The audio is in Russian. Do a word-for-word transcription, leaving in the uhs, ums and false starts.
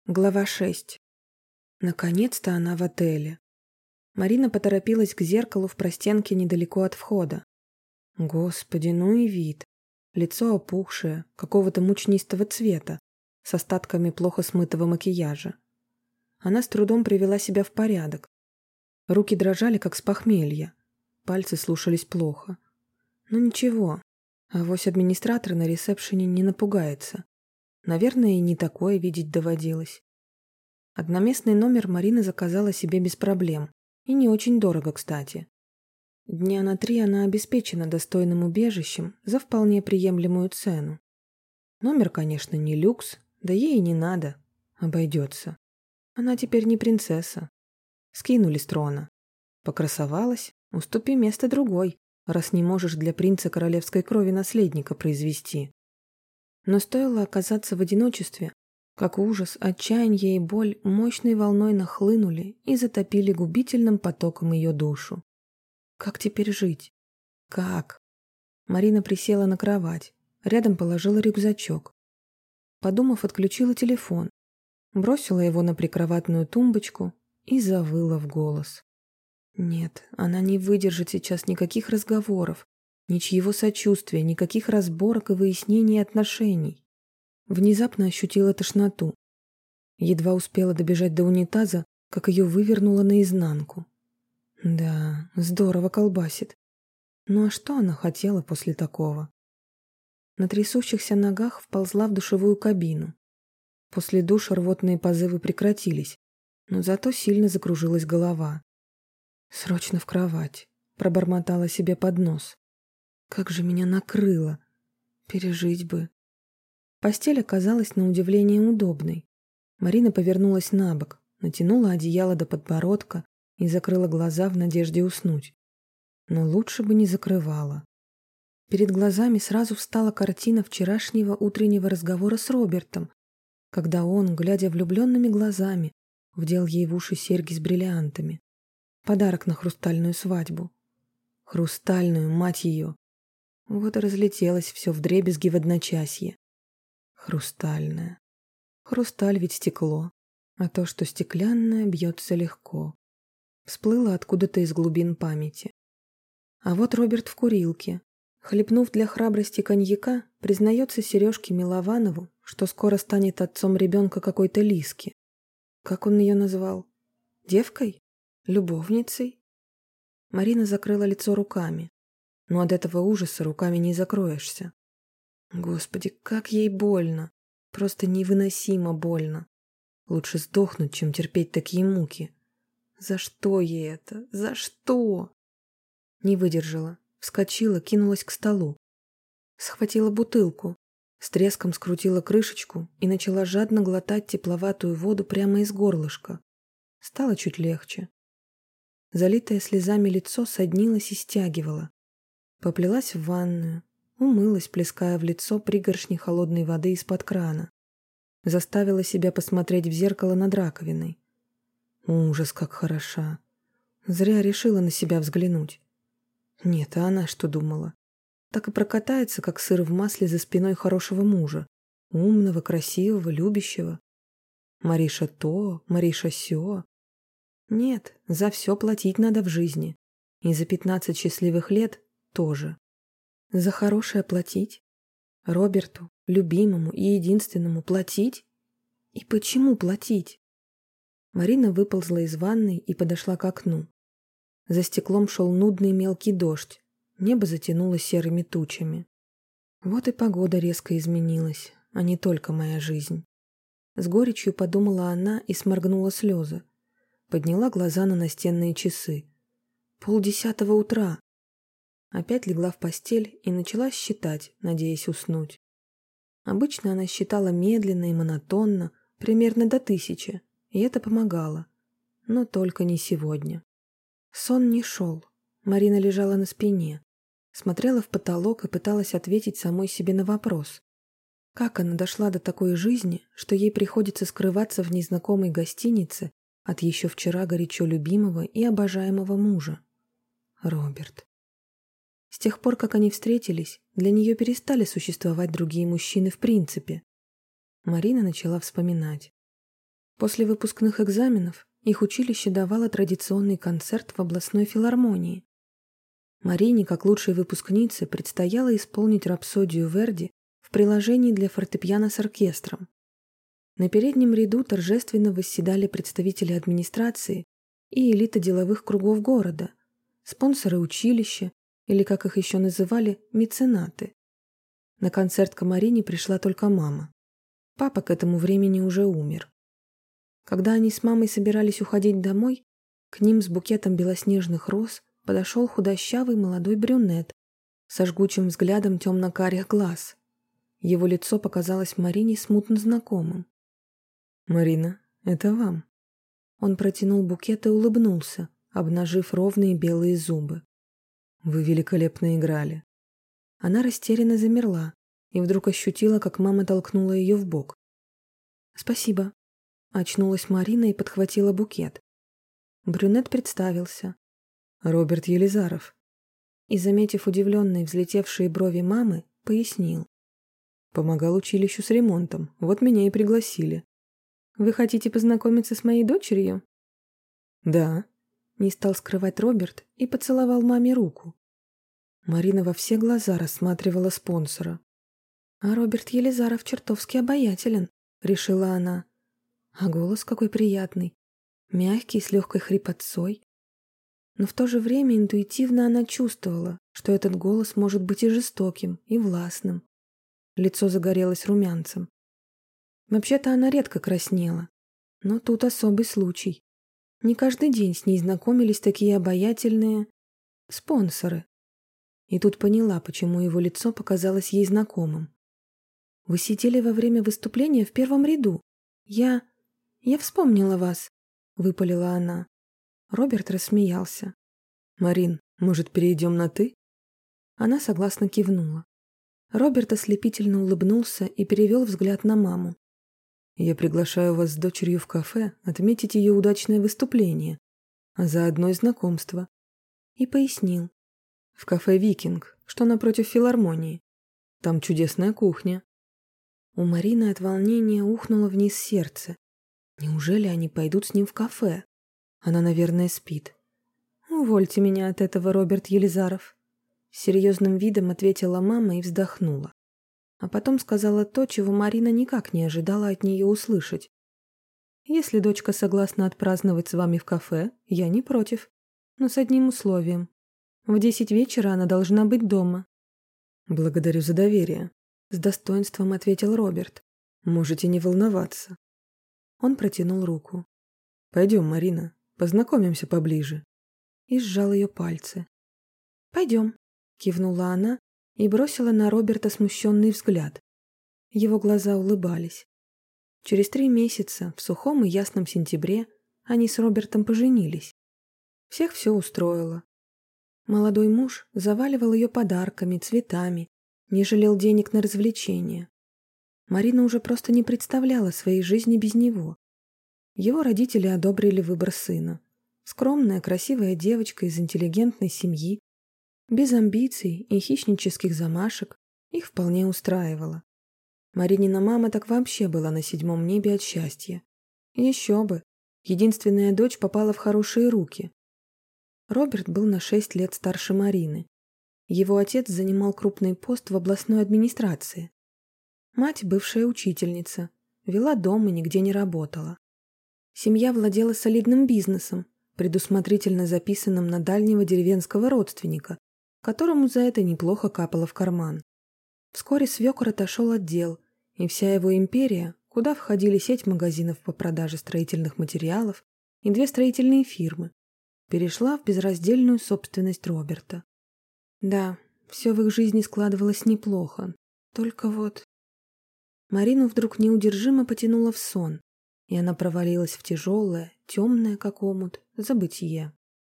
Глава шесть. Наконец-то она в отеле. Марина поторопилась к зеркалу в простенке недалеко от входа. Господи, ну и вид. Лицо опухшее, какого-то мучнистого цвета, с остатками плохо смытого макияжа. Она с трудом привела себя в порядок. Руки дрожали, как с похмелья. Пальцы слушались плохо. Ну ничего, авось администратор на ресепшене не напугается. Наверное, и не такое видеть доводилось. Одноместный номер Марина заказала себе без проблем. И не очень дорого, кстати. Дня на три она обеспечена достойным убежищем за вполне приемлемую цену. Номер, конечно, не люкс, да ей и не надо. Обойдется. Она теперь не принцесса. Скинули с трона. Покрасовалась, уступи место другой, раз не можешь для принца королевской крови наследника произвести. Но стоило оказаться в одиночестве, как ужас, отчаяние и боль мощной волной нахлынули и затопили губительным потоком ее душу. Как теперь жить? Как? Марина присела на кровать, рядом положила рюкзачок. Подумав, отключила телефон, бросила его на прикроватную тумбочку и завыла в голос. Нет, она не выдержит сейчас никаких разговоров, ничьего сочувствия, никаких разборок и выяснений отношений. Внезапно ощутила тошноту. Едва успела добежать до унитаза, как ее вывернуло наизнанку. Да, здорово колбасит. Ну а что она хотела после такого? На трясущихся ногах вползла в душевую кабину. После душа рвотные позывы прекратились, но зато сильно закружилась голова. «Срочно в кровать», — пробормотала себе под нос. «Как же меня накрыло! Пережить бы!» Постель оказалась на удивление удобной. Марина повернулась на бок, натянула одеяло до подбородка и закрыла глаза в надежде уснуть. Но лучше бы не закрывала. Перед глазами сразу встала картина вчерашнего утреннего разговора с Робертом, когда он, глядя влюбленными глазами, вдел ей в уши серьги с бриллиантами. Подарок на хрустальную свадьбу. Хрустальную, мать ее! Вот и разлетелось все вдребезги в одночасье. Хрустальная. Хрусталь ведь стекло, а то, что стеклянное, бьется легко. Всплыло откуда-то из глубин памяти. А вот Роберт в курилке. Хлебнув для храбрости коньяка, признается Сережке Милованову, что скоро станет отцом ребенка какой-то Лиски. Как он ее назвал? Девкой? Любовницей? Марина закрыла лицо руками. Но от этого ужаса руками не закроешься. Господи, как ей больно. Просто невыносимо больно. Лучше сдохнуть, чем терпеть такие муки. За что ей это? За что? Не выдержала. Вскочила, кинулась к столу. Схватила бутылку. С треском скрутила крышечку и начала жадно глотать тепловатую воду прямо из горлышка. Стало чуть легче. Залитое слезами лицо соднилось и стягивало. Поплелась в ванную. Умылась, плеская в лицо пригоршни холодной воды из-под крана. Заставила себя посмотреть в зеркало над раковиной. Ужас, как хороша. Зря решила на себя взглянуть. Нет, а она что думала? Так и прокатается, как сыр в масле за спиной хорошего мужа. Умного, красивого, любящего. Мариша то, Мариша сё. Нет, за все платить надо в жизни. И за пятнадцать счастливых лет тоже. За хорошее платить? Роберту, любимому и единственному, платить? И почему платить? Марина выползла из ванной и подошла к окну. За стеклом шел нудный мелкий дождь. Небо затянуло серыми тучами. Вот и погода резко изменилась, а не только моя жизнь. С горечью подумала она и сморгнула слезы. Подняла глаза на настенные часы. Полдесятого утра. Опять легла в постель и начала считать, надеясь уснуть. Обычно она считала медленно и монотонно, примерно до тысячи, и это помогало. Но только не сегодня. Сон не шел. Марина лежала на спине, смотрела в потолок и пыталась ответить самой себе на вопрос. Как она дошла до такой жизни, что ей приходится скрываться в незнакомой гостинице от еще вчера горячо любимого и обожаемого мужа? Роберт. С тех пор, как они встретились, для нее перестали существовать другие мужчины в принципе. Марина начала вспоминать. После выпускных экзаменов их училище давало традиционный концерт в областной филармонии. Марине, как лучшей выпускнице, предстояло исполнить рапсодию Верди в приложении для фортепиано с оркестром. На переднем ряду торжественно восседали представители администрации и элита деловых кругов города, спонсоры училища, или, как их еще называли, меценаты. На концерт к Марине пришла только мама. Папа к этому времени уже умер. Когда они с мамой собирались уходить домой, к ним с букетом белоснежных роз подошел худощавый молодой брюнет со жгучим взглядом темно-карих глаз. Его лицо показалось Марине смутно знакомым. «Марина, это вам». Он протянул букет и улыбнулся, обнажив ровные белые зубы. «Вы великолепно играли». Она растерянно замерла и вдруг ощутила, как мама толкнула ее в бок. «Спасибо». Очнулась Марина и подхватила букет. Брюнет представился. «Роберт Елизаров». И, заметив удивленные взлетевшие брови мамы, пояснил. «Помогал училищу с ремонтом, вот меня и пригласили». «Вы хотите познакомиться с моей дочерью?» «Да», — не стал скрывать Роберт и поцеловал маме руку. Марина во все глаза рассматривала спонсора. «А Роберт Елизаров чертовски обаятелен», — решила она. А голос какой приятный, мягкий, с легкой хрипотцой. Но в то же время интуитивно она чувствовала, что этот голос может быть и жестоким, и властным. Лицо загорелось румянцем. Вообще-то она редко краснела, но тут особый случай. Не каждый день с ней знакомились такие обаятельные спонсоры. И тут поняла, почему его лицо показалось ей знакомым. «Вы сидели во время выступления в первом ряду. Я... я вспомнила вас», — выпалила она. Роберт рассмеялся. «Марин, может, перейдем на «ты»?» Она согласно кивнула. Роберт ослепительно улыбнулся и перевел взгляд на маму. «Я приглашаю вас с дочерью в кафе отметить ее удачное выступление, а заодно и знакомство». И пояснил. «В кафе «Викинг», что напротив филармонии. Там чудесная кухня». У Марины от волнения ухнуло вниз сердце. Неужели они пойдут с ним в кафе? Она, наверное, спит. «Увольте меня от этого, Роберт Елизаров», — с серьезным видом ответила мама и вздохнула. А потом сказала то, чего Марина никак не ожидала от нее услышать. «Если дочка согласна отпраздновать с вами в кафе, я не против, но с одним условием. В десять вечера она должна быть дома». «Благодарю за доверие», — с достоинством ответил Роберт. «Можете не волноваться». Он протянул руку. «Пойдем, Марина, познакомимся поближе». И сжал ее пальцы. «Пойдем», — кивнула она и бросила на Роберта смущенный взгляд. Его глаза улыбались. Через три месяца, в сухом и ясном сентябре, они с Робертом поженились. Всех все устроило. Молодой муж заваливал ее подарками, цветами, не жалел денег на развлечения. Марина уже просто не представляла своей жизни без него. Его родители одобрили выбор сына. Скромная, красивая девочка из интеллигентной семьи, без амбиций и хищнических замашек, их вполне устраивало. Маринина мама так вообще была на седьмом небе от счастья. Еще бы, единственная дочь попала в хорошие руки. Роберт был на шесть лет старше Марины. Его отец занимал крупный пост в областной администрации. Мать, бывшая учительница, вела дом и нигде не работала. Семья владела солидным бизнесом, предусмотрительно записанным на дальнего деревенского родственника, которому за это неплохо капало в карман. Вскоре свекор отошел от дел, и вся его империя, куда входили сеть магазинов по продаже строительных материалов и две строительные фирмы, перешла в безраздельную собственность Роберта. Да, все в их жизни складывалось неплохо, только вот... Марину вдруг неудержимо потянуло в сон, и она провалилась в тяжелое, темное, как омут, забытье.